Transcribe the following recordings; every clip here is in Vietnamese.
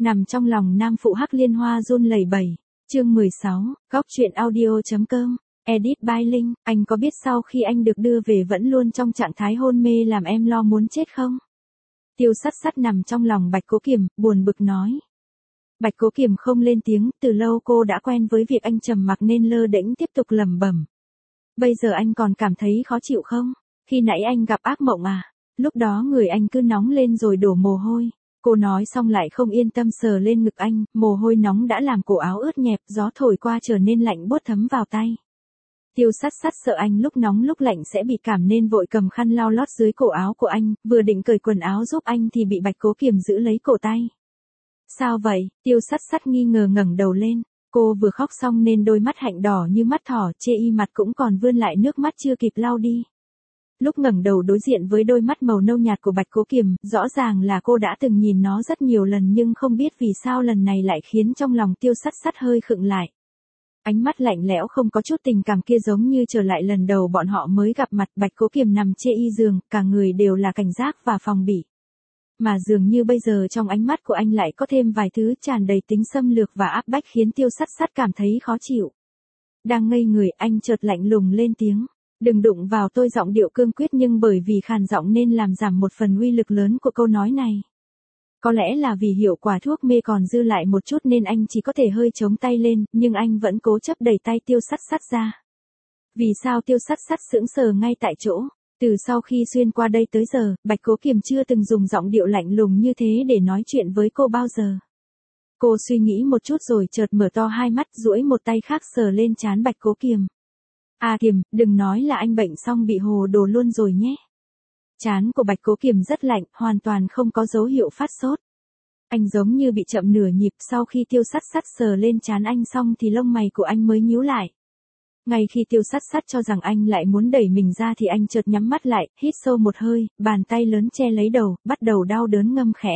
Nằm trong lòng nam phụ Hắc Liên Hoa run lẩy bẩy. Chương 16, góc truyện audio.com. Edit by Linh, anh có biết sau khi anh được đưa về vẫn luôn trong trạng thái hôn mê làm em lo muốn chết không? Tiêu Sắt Sắt nằm trong lòng Bạch Cố Kiềm, buồn bực nói. Bạch Cố Kiềm không lên tiếng, từ lâu cô đã quen với việc anh trầm mặc nên lơ đễnh tiếp tục lẩm bẩm. Bây giờ anh còn cảm thấy khó chịu không? Khi nãy anh gặp ác mộng à? Lúc đó người anh cứ nóng lên rồi đổ mồ hôi. Cô nói xong lại không yên tâm sờ lên ngực anh, mồ hôi nóng đã làm cổ áo ướt nhẹp, gió thổi qua trở nên lạnh buốt thấm vào tay. Tiêu Sắt Sắt sợ anh lúc nóng lúc lạnh sẽ bị cảm nên vội cầm khăn lau lót dưới cổ áo của anh, vừa định cởi quần áo giúp anh thì bị Bạch Cố Kiềm giữ lấy cổ tay. Sao vậy? Tiêu Sắt Sắt nghi ngờ ngẩng đầu lên, cô vừa khóc xong nên đôi mắt hạnh đỏ như mắt thỏ, chê y mặt cũng còn vươn lại nước mắt chưa kịp lau đi. Lúc ngẩng đầu đối diện với đôi mắt màu nâu nhạt của Bạch Cố Kiềm, rõ ràng là cô đã từng nhìn nó rất nhiều lần nhưng không biết vì sao lần này lại khiến trong lòng Tiêu Sắt Sắt hơi khựng lại. Ánh mắt lạnh lẽo không có chút tình cảm kia giống như trở lại lần đầu bọn họ mới gặp mặt. Bạch Cố Kiềm nằm chê y giường, cả người đều là cảnh giác và phòng bị. Mà dường như bây giờ trong ánh mắt của anh lại có thêm vài thứ tràn đầy tính xâm lược và áp bách khiến Tiêu Sắt Sắt cảm thấy khó chịu. Đang ngây người anh chợt lạnh lùng lên tiếng. Đừng đụng vào tôi, giọng điệu cương quyết nhưng bởi vì khàn giọng nên làm giảm một phần uy lực lớn của câu nói này. Có lẽ là vì hiệu quả thuốc mê còn dư lại một chút nên anh chỉ có thể hơi chống tay lên, nhưng anh vẫn cố chấp đẩy tay Tiêu Sắt Sắt ra. Vì sao? Tiêu Sắt Sắt sững sờ ngay tại chỗ. Từ sau khi xuyên qua đây tới giờ, Bạch Cố Kiềm chưa từng dùng giọng điệu lạnh lùng như thế để nói chuyện với cô bao giờ. Cô suy nghĩ một chút rồi chợt mở to hai mắt, duỗi một tay khác sờ lên trán Bạch Cố Kiềm. À Kiềm, đừng nói là anh bệnh xong bị hồ đồ luôn rồi nhé. Trán của Bạch Cố Kiềm rất lạnh, hoàn toàn không có dấu hiệu phát sốt. Anh giống như bị chậm nửa nhịp, sau khi Tiêu Sắt Sắt sờ lên trán anh xong thì lông mày của anh mới nhíu lại. Ngay khi Tiêu Sắt Sắt cho rằng anh lại muốn đẩy mình ra thì anh chợt nhắm mắt lại, hít sâu một hơi, bàn tay lớn che lấy đầu, bắt đầu đau đớn ngâm khẽ.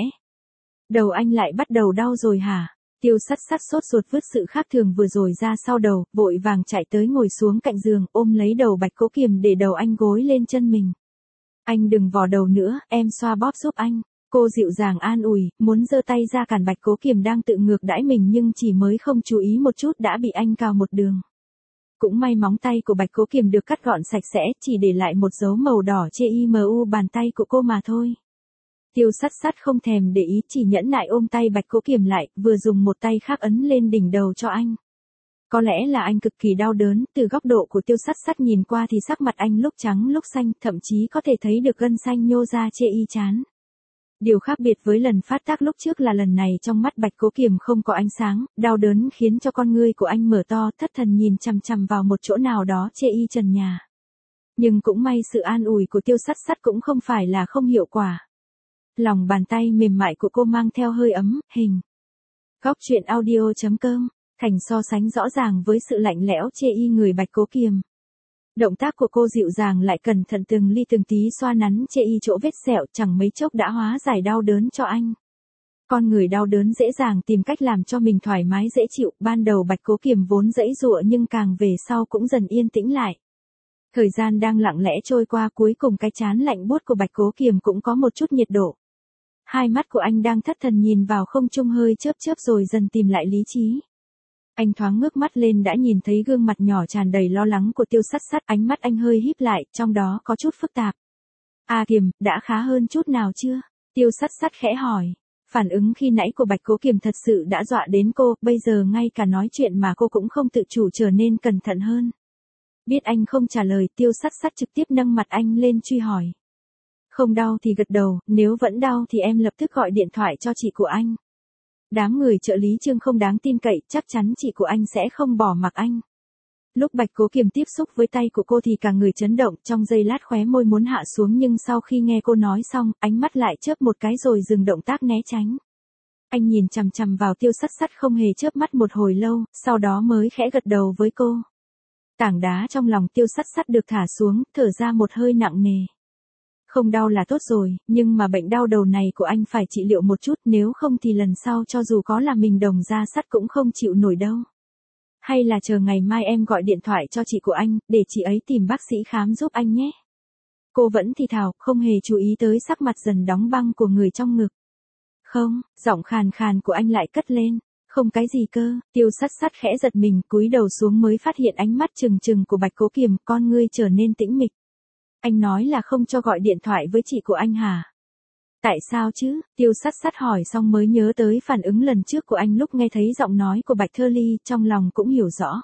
Đầu anh lại bắt đầu đau rồi hả? Tiêu Sắt Sắt sốt ruột vứt sự khác thường vừa rồi ra sau đầu, vội vàng chạy tới ngồi xuống cạnh giường, ôm lấy đầu Bạch Cố Kiềm để đầu anh gối lên chân mình. Anh đừng vò đầu nữa, em xoa bóp giúp anh. Cô dịu dàng an ủi, muốn giơ tay ra cản Bạch Cố Kiềm đang tự ngược đãi mình nhưng chỉ mới không chú ý một chút đã bị anh cào một đường. Cũng may móng tay của Bạch Cố Kiềm được cắt gọn sạch sẽ, chỉ để lại một dấu màu đỏ trên bàn tay của cô mà thôi. Tiêu Sắt Sắt không thèm để ý, chỉ nhẫn nại ôm tay Bạch Cố Kiềm lại, vừa dùng một tay khác ấn lên đỉnh đầu cho anh. Có lẽ là anh cực kỳ đau đớn, từ góc độ của Tiêu Sắt Sắt nhìn qua thì sắc mặt anh lúc trắng lúc xanh, thậm chí có thể thấy được gân xanh nhô ra chê y trán. Điều khác biệt với lần phát tác lúc trước là lần này trong mắt Bạch Cố Kiềm không có ánh sáng, đau đớn khiến cho con ngươi của anh mở to, thất thần nhìn chằm chằm vào một chỗ nào đó chê y trần nhà. Nhưng cũng may sự an ủi của Tiêu Sắt Sắt cũng không phải là không hiệu quả. Lòng bàn tay mềm mại của cô mang theo hơi ấm, hình. Góc truyện audio.com, thành so sánh rõ ràng với sự lạnh lẽo chê y người Bạch Cố Kiềm. Động tác của cô dịu dàng lại cẩn thận từng ly từng tí xoa nắn chê y chỗ vết sẹo, chẳng mấy chốc đã hóa giải đau đớn cho anh. Con người đau đớn dễ dàng tìm cách làm cho mình thoải mái dễ chịu, ban đầu Bạch Cố Kiềm vốn giãy giụa nhưng càng về sau cũng dần yên tĩnh lại. Thời gian đang lặng lẽ trôi qua, cuối cùng cái trán lạnh buốt của Bạch Cố Kiềm cũng có một chút nhiệt độ. Hai mắt của anh đang thất thần nhìn vào không trung hơi chớp chớp rồi dần tìm lại lý trí. Anh thoáng ngước mắt lên đã nhìn thấy gương mặt nhỏ tràn đầy lo lắng của Tiêu Sắt Sắt, ánh mắt anh hơi híp lại, trong đó có chút phức tạp. À Kiềm, đã khá hơn chút nào chưa? Tiêu Sắt Sắt khẽ hỏi. Phản ứng khi nãy của Bạch Cố Kiềm thật sự đã dọa đến cô, bây giờ ngay cả nói chuyện mà cô cũng không tự chủ trở nên cẩn thận hơn. Biết anh không trả lời, Tiêu Sắt Sắt trực tiếp nâng mặt anh lên truy hỏi. Không đau thì gật đầu, nếu vẫn đau thì em lập tức gọi điện thoại cho chị của anh. Đám người trợ lý Trương không đáng tin cậy, chắc chắn chị của anh sẽ không bỏ mặc anh. Lúc Bạch Cố Kiềm tiếp xúc với tay của cô thì cả người chấn động, trong giây lát khóe môi muốn hạ xuống nhưng sau khi nghe cô nói xong, ánh mắt lại chớp một cái rồi dừng động tác né tránh. Anh nhìn chằm chằm vào Tiêu Sắt Sắt không hề chớp mắt một hồi lâu, sau đó mới khẽ gật đầu với cô. Tảng đá trong lòng Tiêu Sắt Sắt được thả xuống, thở ra một hơi nặng nề. Không đau là tốt rồi, nhưng mà bệnh đau đầu này của anh phải trị liệu một chút, nếu không thì lần sau cho dù có là mình đồng ra sắt cũng không chịu nổi đâu. Hay là chờ ngày mai em gọi điện thoại cho chị của anh, để chị ấy tìm bác sĩ khám giúp anh nhé. Cô vẫn thì thào, không hề chú ý tới sắc mặt dần đóng băng của người trong ngực. Không, giọng khàn khàn của anh lại cất lên. Không cái gì cơ, Tiêu Sắt Sắt khẽ giật mình, cúi đầu xuống mới phát hiện ánh mắt trừng trừng của Bạch Cố Kiềm, con ngươi trở nên tĩnh mịch. Anh nói là không cho gọi điện thoại với chị của anh hả? Tại sao chứ? Tiêu Sắt Sắt hỏi xong mới nhớ tới phản ứng lần trước của anh lúc nghe thấy giọng nói của Bạch Thơ Ly, trong lòng cũng hiểu rõ.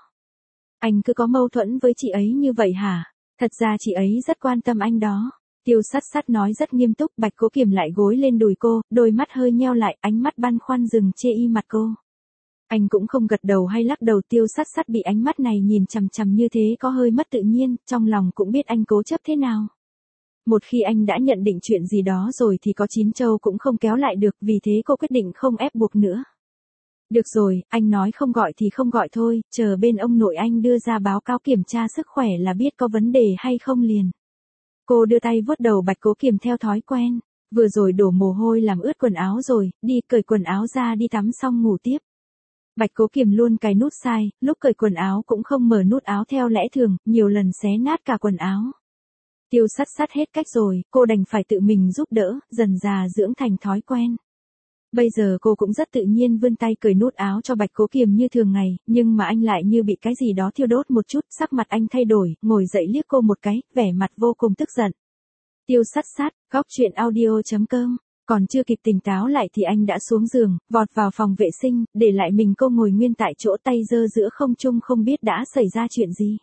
Anh cứ có mâu thuẫn với chị ấy như vậy hả? Thật ra chị ấy rất quan tâm anh đó. Tiêu Sắt Sắt nói rất nghiêm túc, Bạch Cố Kiềm lại gối lên đùi cô, đôi mắt hơi nheo lại, ánh mắt băn khoăn dừng chê y mặt cô. Anh cũng không gật đầu hay lắc đầu, Tiêu Sắt Sắt bị ánh mắt này nhìn chằm chằm như thế có hơi mất tự nhiên, trong lòng cũng biết anh cố chấp thế nào. Một khi anh đã nhận định chuyện gì đó rồi thì có chín châu cũng không kéo lại được, vì thế cô quyết định không ép buộc nữa. Được rồi, anh nói không gọi thì không gọi thôi, chờ bên ông nội anh đưa ra báo cáo kiểm tra sức khỏe là biết có vấn đề hay không liền. Cô đưa tay vuốt đầu Bạch Cố Kiềm theo thói quen, vừa rồi đổ mồ hôi làm ướt quần áo rồi, đi cởi quần áo ra đi tắm xong ngủ tiếp. Bạch Cố Kiềm luôn cài nút sai, lúc cởi quần áo cũng không mở nút áo theo lẽ thường, nhiều lần xé nát cả quần áo. Tiêu Sắt Sắt hết cách rồi, cô đành phải tự mình giúp đỡ, dần dà dưỡng thành thói quen. Bây giờ cô cũng rất tự nhiên vươn tay cởi nút áo cho Bạch Cố Kiềm như thường ngày, nhưng mà anh lại như bị cái gì đó thiêu đốt một chút, sắc mặt anh thay đổi, ngồi dậy liếc cô một cái, vẻ mặt vô cùng tức giận. Tiêu Sắt Sắt, góc truyện audio.com. Còn chưa kịp tỉnh táo lại thì anh đã xuống giường, vọt vào phòng vệ sinh, để lại mình cô ngồi nguyên tại chỗ, tay giơ giữa không trung, không biết đã xảy ra chuyện gì.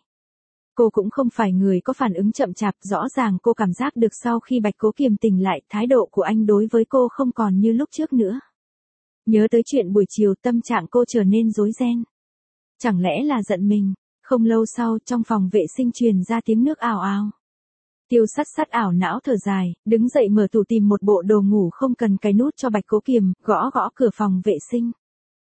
Cô cũng không phải người có phản ứng chậm chạp, rõ ràng cô cảm giác được sau khi Bạch Cố Kiềm tỉnh lại, thái độ của anh đối với cô không còn như lúc trước nữa. Nhớ tới chuyện buổi chiều, tâm trạng cô trở nên rối ren. Chẳng lẽ là giận mình? Không lâu sau, trong phòng vệ sinh truyền ra tiếng nước ào ào. Tiêu Sắt Sắt ảo não thở dài, đứng dậy mở tủ tìm một bộ đồ ngủ không cần cài nút cho Bạch Cố Kiềm, gõ gõ cửa phòng vệ sinh.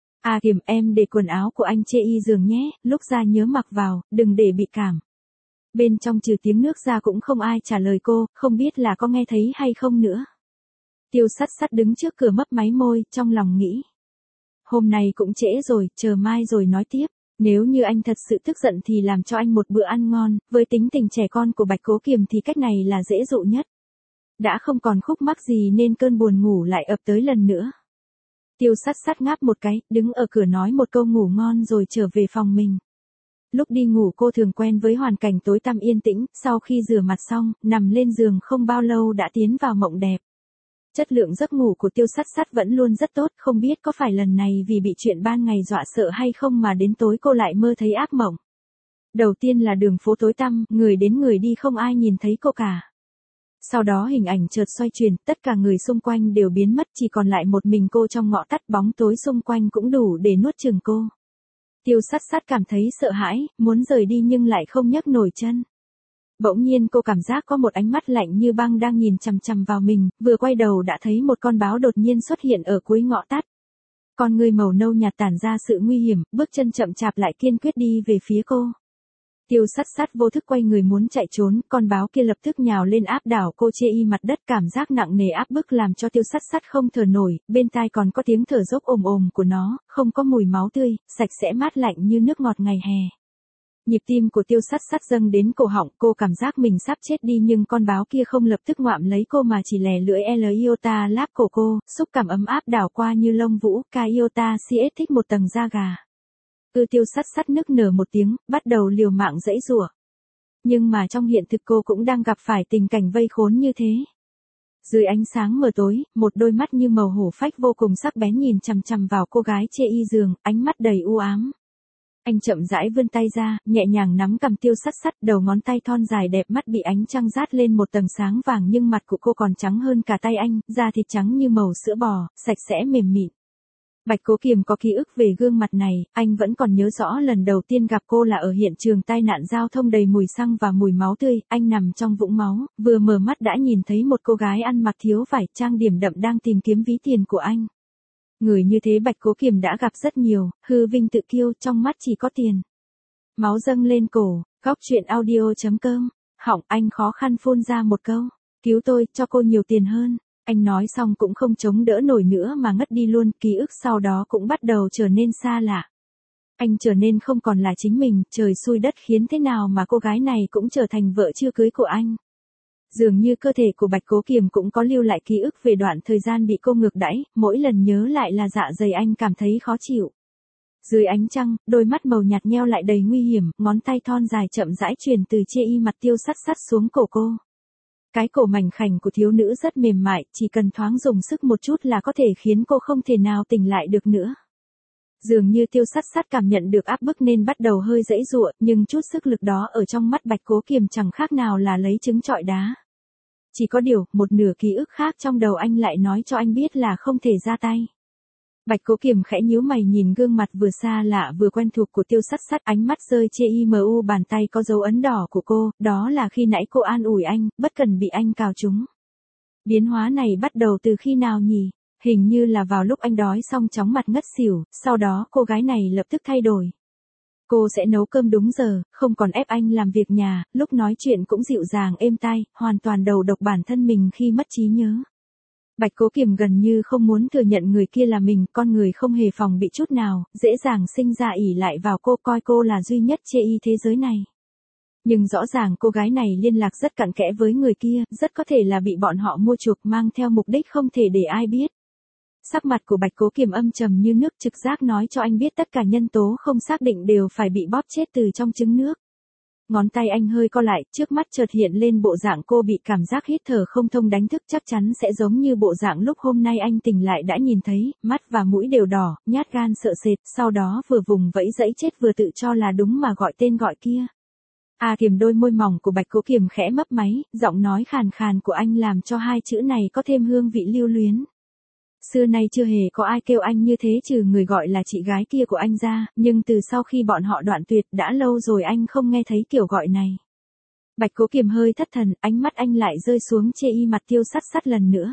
À Kiềm, em để quần áo của anh chê y giường nhé, lúc ra nhớ mặc vào, đừng để bị cảm. Bên trong trừ tiếng nước ra cũng không ai trả lời cô, không biết là có nghe thấy hay không nữa. Tiêu Sắt Sắt đứng trước cửa mấp máy môi, trong lòng nghĩ. Hôm nay cũng trễ rồi, chờ mai rồi nói tiếp. Nếu như anh thật sự tức giận thì làm cho anh một bữa ăn ngon, với tính tình trẻ con của Bạch Cố Kiềm thì cách này là dễ dụ nhất. Đã không còn khúc mắc gì nên cơn buồn ngủ lại ập tới lần nữa. Tiêu Sắt Sắt ngáp một cái, đứng ở cửa nói một câu ngủ ngon rồi trở về phòng mình. Lúc đi ngủ cô thường quen với hoàn cảnh tối tăm yên tĩnh, sau khi rửa mặt xong, nằm lên giường không bao lâu đã tiến vào mộng đẹp. Chất lượng giấc ngủ của Tiêu Sắt Sắt vẫn luôn rất tốt, không biết có phải lần này vì bị chuyện ban ngày dọa sợ hay không mà đến tối cô lại mơ thấy ác mộng. Đầu tiên là đường phố tối tăm, người đến người đi không ai nhìn thấy cô cả. Sau đó hình ảnh chợt xoay chuyển, tất cả người xung quanh đều biến mất, chỉ còn lại một mình cô trong ngõ tắt, bóng tối xung quanh cũng đủ để nuốt chửng cô. Tiêu Sắt Sắt cảm thấy sợ hãi, muốn rời đi nhưng lại không nhấc nổi chân. Bỗng nhiên cô cảm giác có một ánh mắt lạnh như băng đang nhìn chằm chằm vào mình, vừa quay đầu đã thấy một con báo đột nhiên xuất hiện ở cuối ngõ tắt. Con người màu nâu nhạt tản ra sự nguy hiểm, bước chân chậm chạp lại kiên quyết đi về phía cô. Tiêu Sắt Sắt vô thức quay người muốn chạy trốn, con báo kia lập tức nhào lên áp đảo cô chê y mặt đất, cảm giác nặng nề áp bức làm cho Tiêu Sắt Sắt không thở nổi, bên tai còn có tiếng thở dốc ồm ồm của nó, không có mùi máu tươi, sạch sẽ mát lạnh như nước ngọt ngày hè. Nhịp tim của Tiêu Sắt Sắt dâng đến cổ họng, cô cảm giác mình sắp chết đi nhưng con báo kia không lập tức ngoạm lấy cô mà chỉ lè lưỡi iota láp cổ cô, xúc cảm ấm áp đảo qua như lông vũ, ca iota CS thích một tầng da gà. Tiêu Sắt Sắt nức nở một tiếng, bắt đầu liều mạng giãy giụa. Nhưng mà trong hiện thực cô cũng đang gặp phải tình cảnh vây khốn như thế. Dưới ánh sáng mờ tối, một đôi mắt như màu hổ phách vô cùng sắc bén nhìn chằm chằm vào cô gái chê y giường, ánh mắt đầy u ám. Anh chậm rãi vươn tay ra, nhẹ nhàng nắm cầm Tiêu Sắt Sắt, đầu ngón tay thon dài đẹp mắt bị ánh trăng rát lên một tầng sáng vàng nhưng mặt của cô còn trắng hơn cả tay anh, da thịt trắng như màu sữa bò, sạch sẽ mềm mịn. Bạch Cố Kiềm có ký ức về gương mặt này, anh vẫn còn nhớ rõ lần đầu tiên gặp cô là ở hiện trường tai nạn giao thông đầy mùi xăng và mùi máu tươi, anh nằm trong vũng máu, vừa mở mắt đã nhìn thấy một cô gái ăn mặc thiếu vải, trang điểm đậm đang tìm kiếm ví tiền của anh. Người như thế Bạch Cố Kiềm đã gặp rất nhiều, hư vinh tự kiêu, trong mắt chỉ có tiền. Máu dâng lên cổ, góc truyện audio.com, họng anh khó khăn phun ra một câu, cứu tôi, cho cô nhiều tiền hơn. Anh nói xong cũng không chống đỡ nổi nữa mà ngất đi luôn, ký ức sau đó cũng bắt đầu trở nên xa lạ. Anh trở nên không còn là chính mình, trời xui đất khiến thế nào mà cô gái này cũng trở thành vợ chưa cưới của anh. Dường như cơ thể của Bạch Cố Kiềm cũng có lưu lại ký ức về đoạn thời gian bị cô ngược đãi, mỗi lần nhớ lại là dạ dày anh cảm thấy khó chịu. Dưới ánh trăng, đôi mắt màu nhạt nheo lại đầy nguy hiểm, ngón tay thon dài chậm rãi truyền từ chê y mặt Tiêu Sắt Sắt xuống cổ cô. Cái cổ mảnh khảnh của thiếu nữ rất mềm mại, chỉ cần thoáng dùng sức một chút là có thể khiến cô không thể nào tỉnh lại được nữa. Dường như Tiêu Sắt Sắt cảm nhận được áp bức nên bắt đầu hơi giãy giụa, nhưng chút sức lực đó ở trong mắt Bạch Cố Kiềm chẳng khác nào là lấy trứng trọi đá. Chỉ có điều, một nửa ký ức khác trong đầu anh lại nói cho anh biết là không thể ra tay. Bạch Cố Kiềm khẽ nhíu mày nhìn gương mặt vừa xa lạ vừa quen thuộc của Tiêu Sắt Sắt, ánh mắt rơi trên bàn tay có dấu ấn đỏ của cô, đó là khi nãy cô an ủi anh, bất cần bị anh cào trúng. Biến hóa này bắt đầu từ khi nào nhỉ? Hình như là vào lúc anh đói xong chóng mặt ngất xỉu, sau đó cô gái này lập tức thay đổi. Cô sẽ nấu cơm đúng giờ, không còn ép anh làm việc nhà, lúc nói chuyện cũng dịu dàng êm tai, hoàn toàn đầu độc bản thân mình khi mất trí nhớ. Bạch Cố Kiềm gần như không muốn thừa nhận người kia là mình, con người không hề phòng bị chút nào, dễ dàng sinh ra ỷ lại vào cô, coi cô là duy nhất chê y thế giới này. Nhưng rõ ràng cô gái này liên lạc rất cặn kẽ với người kia, rất có thể là bị bọn họ mua chuộc mang theo mục đích không thể để ai biết. Sắc mặt của Bạch Cố Kiềm âm trầm như nước, trực giác nói cho anh biết tất cả nhân tố không xác định đều phải bị bóp chết từ trong trứng nước. Ngón tay anh hơi co lại, trước mắt chợt hiện lên bộ dạng cô bị cảm giác hít thở không thông đánh thức, chắc chắn sẽ giống như bộ dạng lúc hôm nay anh tỉnh lại đã nhìn thấy, mắt và mũi đều đỏ, nhát gan sợ sệt, sau đó vừa vùng vẫy dẫy chết vừa tự cho là đúng mà gọi tên gọi kia. Kiềm, đôi môi mỏng của Bạch Cố Kiềm khẽ mấp máy, giọng nói khàn khàn của anh làm cho hai chữ này có thêm hương vị lưu luyến. Xưa nay chưa hề có ai kêu anh như thế trừ người gọi là chị gái kia của anh ra, nhưng từ sau khi bọn họ đoạn tuyệt đã lâu rồi anh không nghe thấy kiểu gọi này. Bạch Cố Kiềm hơi thất thần, ánh mắt anh lại rơi xuống chê y mặt Tiêu Sắt Sắt lần nữa.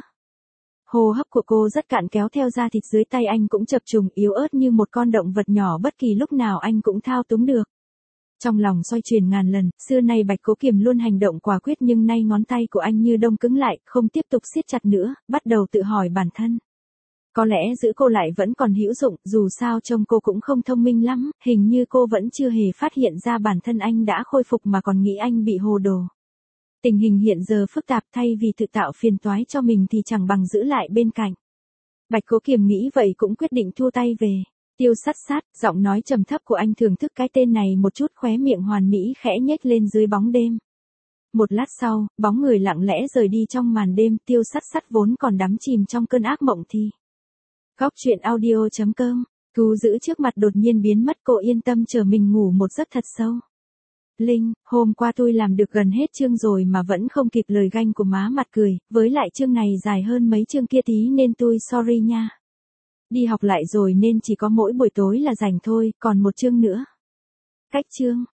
Hô hấp của cô rất cạn, kéo theo da thịt dưới tay anh cũng chập trùng yếu ớt như một con động vật nhỏ bất kỳ lúc nào anh cũng thao túng được. Trong lòng xoay chuyển ngàn lần, xưa nay Bạch Cố Kiềm luôn hành động quả quyết nhưng nay ngón tay của anh như đông cứng lại, không tiếp tục siết chặt nữa, bắt đầu tự hỏi bản thân. Có lẽ giữ cô lại vẫn còn hữu dụng, dù sao trông cô cũng không thông minh lắm, hình như cô vẫn chưa hề phát hiện ra bản thân anh đã khôi phục mà còn nghĩ anh bị hồ đồ. Tình hình hiện giờ phức tạp, thay vì tự tạo phiền toái cho mình thì chẳng bằng giữ lại bên cạnh. Bạch Cố Kiềm nghĩ vậy cũng quyết định thu tay về. Tiêu Sắt Sắt, giọng nói trầm thấp của anh thưởng thức cái tên này một chút, khóe miệng hoàn mỹ khẽ nhếch lên dưới bóng đêm. Một lát sau, bóng người lặng lẽ rời đi trong màn đêm, Tiêu Sắt Sắt vốn còn đắm chìm trong cơn ác mộng thì. Góc truyện audio.com, thu giữ trước mặt đột nhiên biến mất, cô yên tâm chờ mình ngủ một giấc thật sâu. Linh, hôm qua tôi làm được gần hết chương rồi mà vẫn không kịp lời ganh của má mặt cười, với lại chương này dài hơn mấy chương kia tí nên tôi sorry nha. Đi học lại rồi nên chỉ có mỗi buổi tối là rảnh thôi, còn một chương nữa. Cách chương.